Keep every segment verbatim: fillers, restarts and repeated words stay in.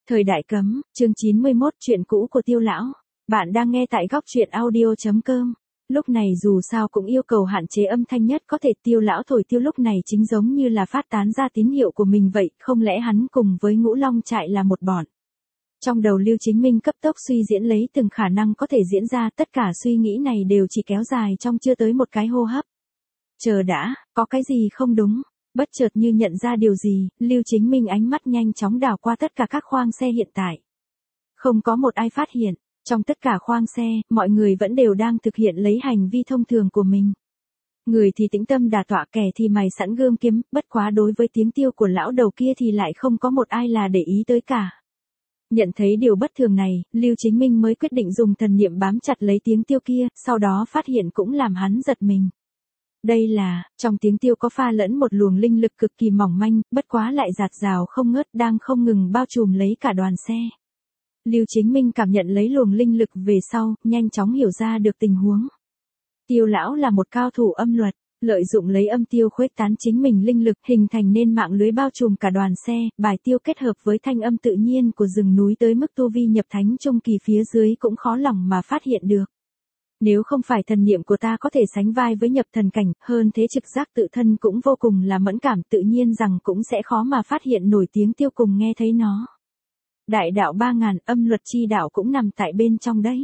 Thời đại cấm, chương chín mươi mốt chuyện cũ của Tiêu lão. Bạn đang nghe tại góc truyện audio chấm com. Lúc này dù sao cũng yêu cầu hạn chế âm thanh nhất có thể. Tiêu lão thổi tiêu lúc này chính giống như là phát tán ra tín hiệu của mình vậy, không lẽ hắn cùng với Ngũ Long trại là một bọn. Trong đầu Lưu Chính Minh cấp tốc suy diễn lấy từng khả năng có thể diễn ra, tất cả suy nghĩ này đều chỉ kéo dài trong chưa tới một cái hô hấp. Chờ đã, có cái gì không đúng. Bất chợt như nhận ra điều gì, Lưu Chính Minh ánh mắt nhanh chóng đảo qua tất cả các khoang xe hiện tại. Không có một ai phát hiện, trong tất cả khoang xe, mọi người vẫn đều đang thực hiện lấy hành vi thông thường của mình. Người thì tĩnh tâm đả tọa, kẻ thì mày sẵn gươm kiếm, bất quá đối với tiếng tiêu của lão đầu kia thì lại không có một ai là để ý tới cả. Nhận thấy điều bất thường này, Lưu Chính Minh mới quyết định dùng thần niệm bám chặt lấy tiếng tiêu kia, sau đó phát hiện cũng làm hắn giật mình. Đây là, trong tiếng tiêu có pha lẫn một luồng linh lực cực kỳ mỏng manh, bất quá lại dạt dào không ngớt, đang không ngừng bao trùm lấy cả đoàn xe. Lưu Chính Minh cảm nhận lấy luồng linh lực về sau, nhanh chóng hiểu ra được tình huống. Tiêu lão là một cao thủ âm luật, lợi dụng lấy âm tiêu khuếch tán chính mình linh lực, hình thành nên mạng lưới bao trùm cả đoàn xe. Bài tiêu kết hợp với thanh âm tự nhiên của rừng núi tới mức tu vi nhập thánh trung kỳ phía dưới cũng khó lòng mà phát hiện được. Nếu không phải thần niệm của ta có thể sánh vai với nhập thần cảnh, hơn thế trực giác tự thân cũng vô cùng là mẫn cảm, tự nhiên rằng cũng sẽ khó mà phát hiện nổi tiếng tiêu cùng nghe thấy nó. Đại đạo ba ngàn, âm luật chi đạo cũng nằm tại bên trong đấy.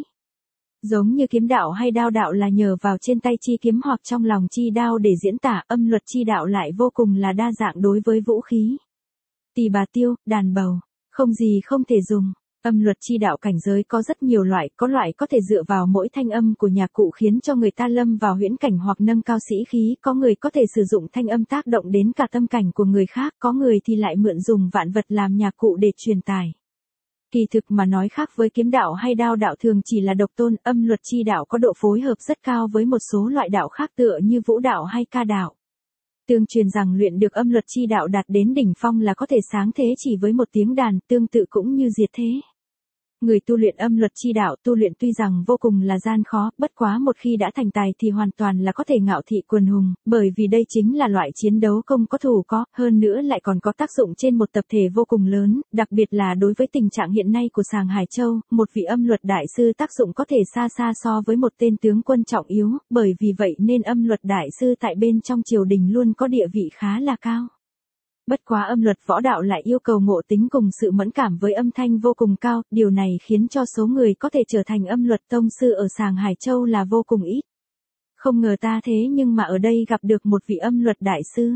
Giống như kiếm đạo hay đao đạo là nhờ vào trên tay chi kiếm hoặc trong lòng chi đao để diễn tả, âm luật chi đạo lại vô cùng là đa dạng đối với vũ khí. Tỳ bà tiêu, đàn bầu, không gì không thể dùng. Âm luật chi đạo cảnh giới có rất nhiều loại, có loại có thể dựa vào mỗi thanh âm của nhạc cụ khiến cho người ta lâm vào huyễn cảnh hoặc nâng cao sĩ khí, có người có thể sử dụng thanh âm tác động đến cả tâm cảnh của người khác, có người thì lại mượn dùng vạn vật làm nhạc cụ để truyền tải. Kỳ thực mà nói, khác với kiếm đạo hay đao đạo thường chỉ là độc tôn, âm luật chi đạo có độ phối hợp rất cao với một số loại đạo khác tựa như vũ đạo hay ca đạo. Tương truyền rằng luyện được âm luật chi đạo đạt đến đỉnh phong là có thể sáng thế chỉ với một tiếng đàn, tương tự cũng như diệt thế. Người tu luyện âm luật chi đạo tu luyện tuy rằng vô cùng là gian khó, bất quá một khi đã thành tài thì hoàn toàn là có thể ngạo thị quần hùng, bởi vì đây chính là loại chiến đấu công có thủ có, hơn nữa lại còn có tác dụng trên một tập thể vô cùng lớn, đặc biệt là đối với tình trạng hiện nay của Sàng Hải Châu, một vị âm luật đại sư tác dụng có thể xa xa so với một tên tướng quân trọng yếu, bởi vì vậy nên âm luật đại sư tại bên trong triều đình luôn có địa vị khá là cao. Bất quá âm luật võ đạo lại yêu cầu ngộ tính cùng sự mẫn cảm với âm thanh vô cùng cao, điều này khiến cho số người có thể trở thành âm luật tông sư ở Sàng Hải Châu là vô cùng ít. Không ngờ ta thế nhưng mà ở đây gặp được một vị âm luật đại sư.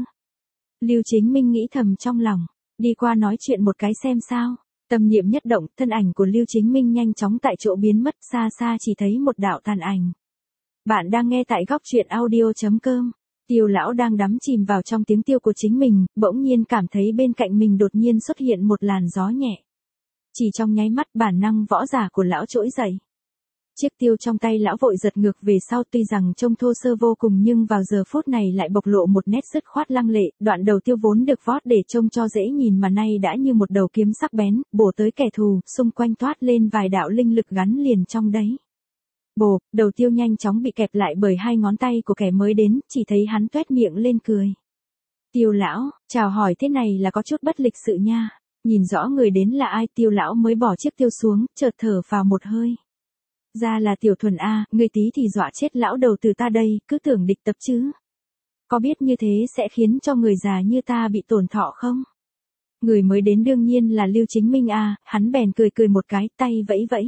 Lưu Chính Minh nghĩ thầm trong lòng, đi qua nói chuyện một cái xem sao. Tâm niệm nhất động, thân ảnh của Lưu Chính Minh nhanh chóng tại chỗ biến mất, xa xa chỉ thấy một đạo tàn ảnh. Bạn đang nghe tại góc truyện audio chấm com. Tiêu lão đang đắm chìm vào trong tiếng tiêu của chính mình, bỗng nhiên cảm thấy bên cạnh mình đột nhiên xuất hiện một làn gió nhẹ. Chỉ trong nháy mắt bản năng võ giả của lão trỗi dậy. Chiếc tiêu trong tay lão vội giật ngược về sau, tuy rằng trông thô sơ vô cùng nhưng vào giờ phút này lại bộc lộ một nét dứt khoát lăng lệ, đoạn đầu tiêu vốn được vót để trông cho dễ nhìn mà nay đã như một đầu kiếm sắc bén, bổ tới kẻ thù, xung quanh toát lên vài đạo linh lực gắn liền trong đấy. Bồ, đầu tiêu nhanh chóng bị kẹp lại bởi hai ngón tay của kẻ mới đến, chỉ thấy hắn toét miệng lên cười. Tiêu lão, chào hỏi thế này là có chút bất lịch sự nha. Nhìn rõ người đến là ai, Tiêu lão mới bỏ chiếc tiêu xuống, chợt thở vào một hơi. Ra là Tiểu Thuần a, người tí thì dọa chết lão đầu từ ta đây, cứ tưởng địch tập chứ. Có biết như thế sẽ khiến cho người già như ta bị tổn thọ không? Người mới đến đương nhiên là Lưu Chính Minh a, hắn bèn cười cười một cái, tay vẫy vẫy.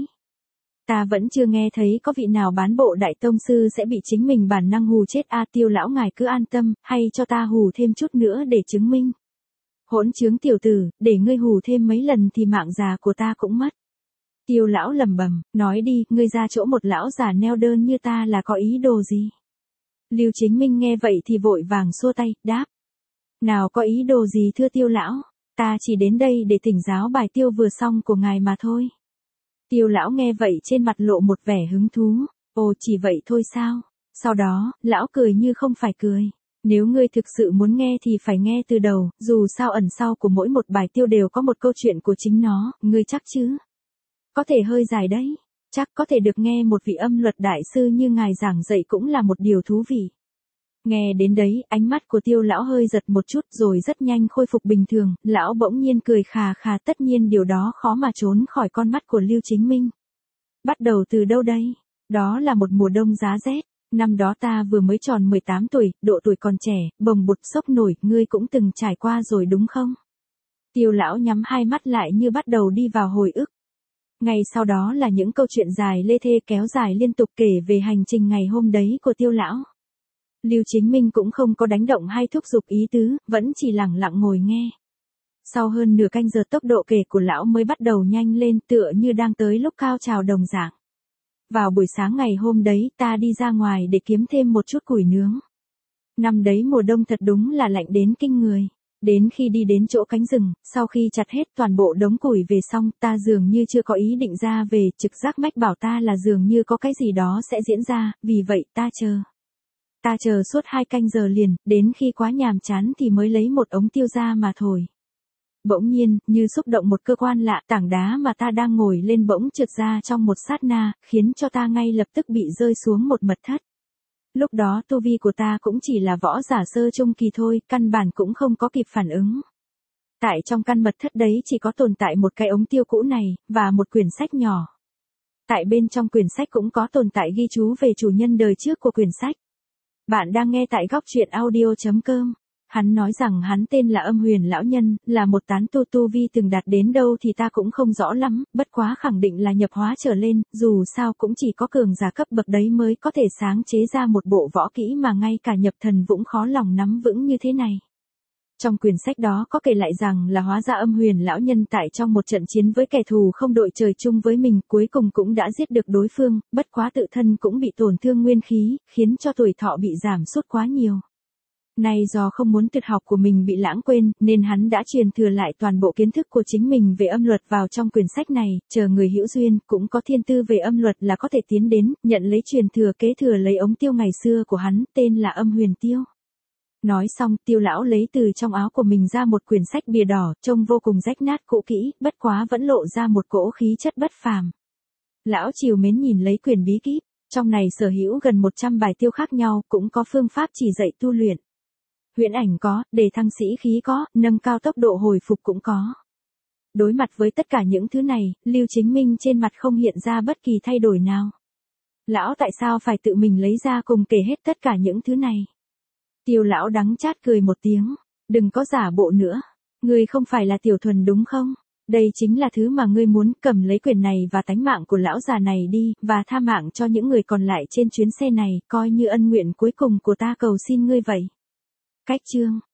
Ta vẫn chưa nghe thấy có vị nào bán bộ đại tông sư sẽ bị chính mình bản năng hù chết a. Tiêu lão ngài cứ an tâm, hay cho ta hù thêm chút nữa để chứng minh. Hỗn trướng tiểu tử, để ngươi hù thêm mấy lần thì mạng già của ta cũng mất. Tiêu lão lẩm bẩm, nói đi, ngươi ra chỗ một lão già neo đơn như ta là có ý đồ gì? Lưu Chính Minh nghe vậy thì vội vàng xua tay, đáp. Nào có ý đồ gì thưa Tiêu lão, ta chỉ đến đây để thỉnh giáo bài tiêu vừa xong của ngài mà thôi. Tiêu lão nghe vậy trên mặt lộ một vẻ hứng thú, ồ chỉ vậy thôi sao? Sau đó, lão cười như không phải cười. Nếu ngươi thực sự muốn nghe thì phải nghe từ đầu, dù sao ẩn sau của mỗi một bài tiêu đều có một câu chuyện của chính nó, ngươi chắc chứ? Có thể hơi dài đấy, chắc có thể được nghe một vị âm luật đại sư như ngài giảng dạy cũng là một điều thú vị. Nghe đến đấy, ánh mắt của Tiêu lão hơi giật một chút rồi rất nhanh khôi phục bình thường, lão bỗng nhiên cười khà khà, tất nhiên điều đó khó mà trốn khỏi con mắt của Lưu Chính Minh. Bắt đầu từ đâu đây? Đó là một mùa đông giá rét, năm đó ta vừa mới tròn mười tám tuổi, độ tuổi còn trẻ, bồng bột sốc nổi, ngươi cũng từng trải qua rồi đúng không? Tiêu lão nhắm hai mắt lại như bắt đầu đi vào hồi ức. Ngay sau đó là những câu chuyện dài lê thê kéo dài liên tục kể về hành trình ngày hôm đấy của Tiêu lão. Lưu Chính Minh cũng không có đánh động hay thúc giục ý tứ, vẫn chỉ lặng lặng ngồi nghe. Sau hơn nửa canh giờ tốc độ kể của lão mới bắt đầu nhanh lên, tựa như đang tới lúc cao trào đồng dạng. Vào buổi sáng ngày hôm đấy ta đi ra ngoài để kiếm thêm một chút củi nướng. Năm đấy mùa đông thật đúng là lạnh đến kinh người. Đến khi đi đến chỗ cánh rừng, sau khi chặt hết toàn bộ đống củi về xong, ta dường như chưa có ý định ra về, trực giác mách bảo ta là dường như có cái gì đó sẽ diễn ra, vì vậy ta chờ. Ta chờ suốt hai canh giờ liền, đến khi quá nhàm chán thì mới lấy một ống tiêu ra mà thổi. Bỗng nhiên, như xúc động một cơ quan lạ, tảng đá mà ta đang ngồi lên bỗng trượt ra trong một sát na, khiến cho ta ngay lập tức bị rơi xuống một mật thất. Lúc đó tu vi của ta cũng chỉ là võ giả sơ trung kỳ thôi, căn bản cũng không có kịp phản ứng. Tại trong căn mật thất đấy chỉ có tồn tại một cái ống tiêu cũ này, và một quyển sách nhỏ. Tại bên trong quyển sách cũng có tồn tại ghi chú về chủ nhân đời trước của quyển sách. Bạn đang nghe tại góc truyện audio chấm com. Hắn nói rằng hắn tên là Âm Huyền lão nhân, là một tán tu, tu vi từng đạt đến đâu thì ta cũng không rõ lắm, bất quá khẳng định là nhập hóa trở lên, dù sao cũng chỉ có cường giả cấp bậc đấy mới có thể sáng chế ra một bộ võ kỹ mà ngay cả nhập thần cũng khó lòng nắm vững như thế này. Trong quyển sách đó có kể lại rằng là hóa ra Âm Huyền lão nhân tại trong một trận chiến với kẻ thù không đội trời chung với mình, cuối cùng cũng đã giết được đối phương, bất quá tự thân cũng bị tổn thương nguyên khí, khiến cho tuổi thọ bị giảm sút quá nhiều. Nay do không muốn tuyệt học của mình bị lãng quên, nên hắn đã truyền thừa lại toàn bộ kiến thức của chính mình về âm luật vào trong quyển sách này, chờ người hữu duyên, cũng có thiên tư về âm luật là có thể tiến đến, nhận lấy truyền thừa kế thừa lấy ống tiêu ngày xưa của hắn, tên là Âm Huyền Tiêu. Nói xong, Tiêu lão lấy từ trong áo của mình ra một quyển sách bìa đỏ, trông vô cùng rách nát cũ kỹ, bất quá vẫn lộ ra một cỗ khí chất bất phàm. Lão trìu mến nhìn lấy quyển bí kíp, trong này sở hữu gần một trăm bài tiêu khác nhau, cũng có phương pháp chỉ dạy tu luyện. Huyễn ảnh có, để thăng sĩ khí có, nâng cao tốc độ hồi phục cũng có. Đối mặt với tất cả những thứ này, Lưu Chính Minh trên mặt không hiện ra bất kỳ thay đổi nào. Lão tại sao phải tự mình lấy ra cùng kể hết tất cả những thứ này? Tiêu lão đắng chát cười một tiếng, đừng có giả bộ nữa. Ngươi không phải là Tiểu Thuần đúng không? Đây chính là thứ mà ngươi muốn, cầm lấy quyền này và tánh mạng của lão già này đi, và tha mạng cho những người còn lại trên chuyến xe này, coi như ân nguyện cuối cùng của ta cầu xin ngươi vậy. Cách chương